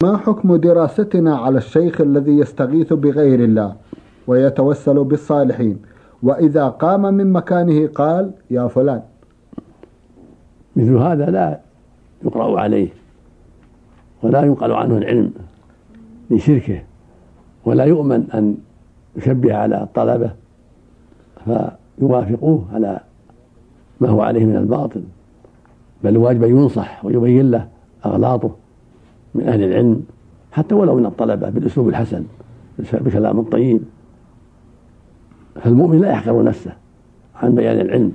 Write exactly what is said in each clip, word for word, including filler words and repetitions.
ما حكم دراستنا على الشيخ الذي يستغيث بغير الله ويتوسل بالصالحين، وإذا قام من مكانه قال يا فلان؟ مثل هذا لا يقرأ عليه ولا ينقل عنه العلم لشركه، ولا يؤمن أن يشبه على الطلبة فيوافقوه على ما هو عليه من الباطل، بل الواجب ينصح ويبين له أغلاطه من أهل العلم حتى ولو من الطلبة بالأسلوب الحسن بكلام الطيب. فالمؤمن لا يحقر نفسه عن بيان العلم.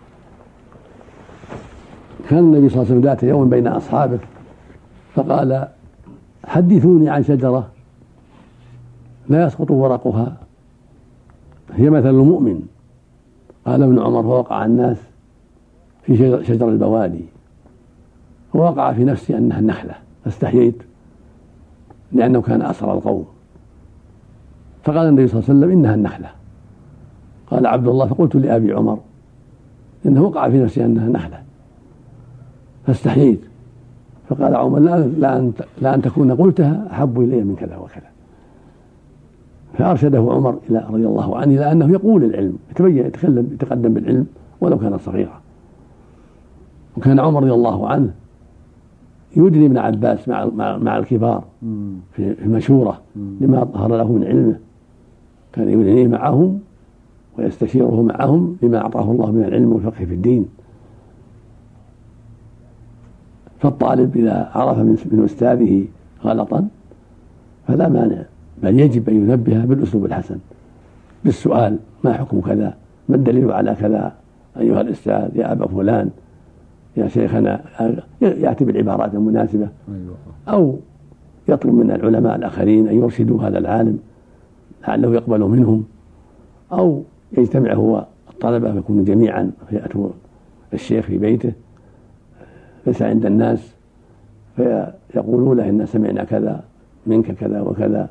كان النبي صلى الله عليه وسلم ذات يوم بين أصحابه فقال حدثوني عن شجرة لا يسقط ورقها هي مثل المؤمن. قال ابن عمر فوقع الناس في شجر البوادي، ووقع في نفسي أنها النخلة فاستحييت لأنه كان أسرى القوم. فقال النبي صلى الله عليه وسلم إنها النخلة. قال عبد الله فقلت لأبي عمر إنه وقع في نفسي أنها نخلة فاستحييت. فقال عمر لا أن تكون قلتها أحب إلي من كذا وكذا. فأرشده عمر إلى رضي الله عنه إلى أنه يقول العلم، يتبين يتكلم يتقدم بالعلم ولو كان صغيرا. وكان عمر رضي الله عنه يدني ابن عباس مع مع الكبار في المشورة لما ظهر له من علمه، كان يدنيه معهم ويستشيره معهم لما أعطاه الله من العلم والفقه في الدين. فالطالب إذا عرف من أستاذه غلطا فلا مانع، بل يجب أن ينبه بالأسلوب الحسن بالسؤال ما حكم كذا، ما الدليل على كذا أيها الأستاذ يا أبا فلان يا شيخنا، يأتي بالعبارات المناسبة، أو يطلب من العلماء الآخرين أن يرشدوا هذا العالم لعله يقبل منهم، أو يجتمع هو الطلبة فيكونوا جميعا فيأتوا الشيخ في بيته ليس عند الناس فيقولوا له إن سمعنا كذا منك كذا وكذا،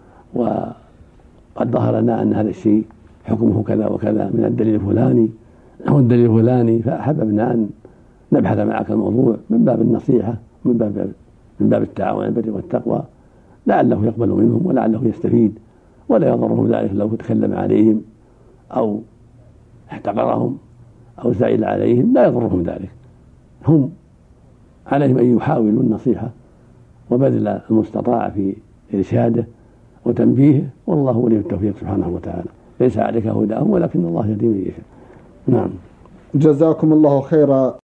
وقد ظهر لنا أن هذا الشيء حكمه كذا وكذا من الدليل الفلاني أو الدليل الفلاني، فأحببنا أن نبحث معك الموضوع من باب النصيحة من باب من باب التعاون على البر والتقوى، لعله يقبل منهم ولعله يستفيد، ولا يضرهم ذلك لو تكلم عليهم أو احتقرهم أو زعل عليهم، لا يضرهم ذلك. هم عليهم أن يحاولوا النصيحة وبذل المستطاع في إرشاده وتنبيهه، والله ولي التوفيق سبحانه وتعالى. ليس عليك هداهم ولكن الله يهدي من يشاء. نعم. جزاكم الله خيرا.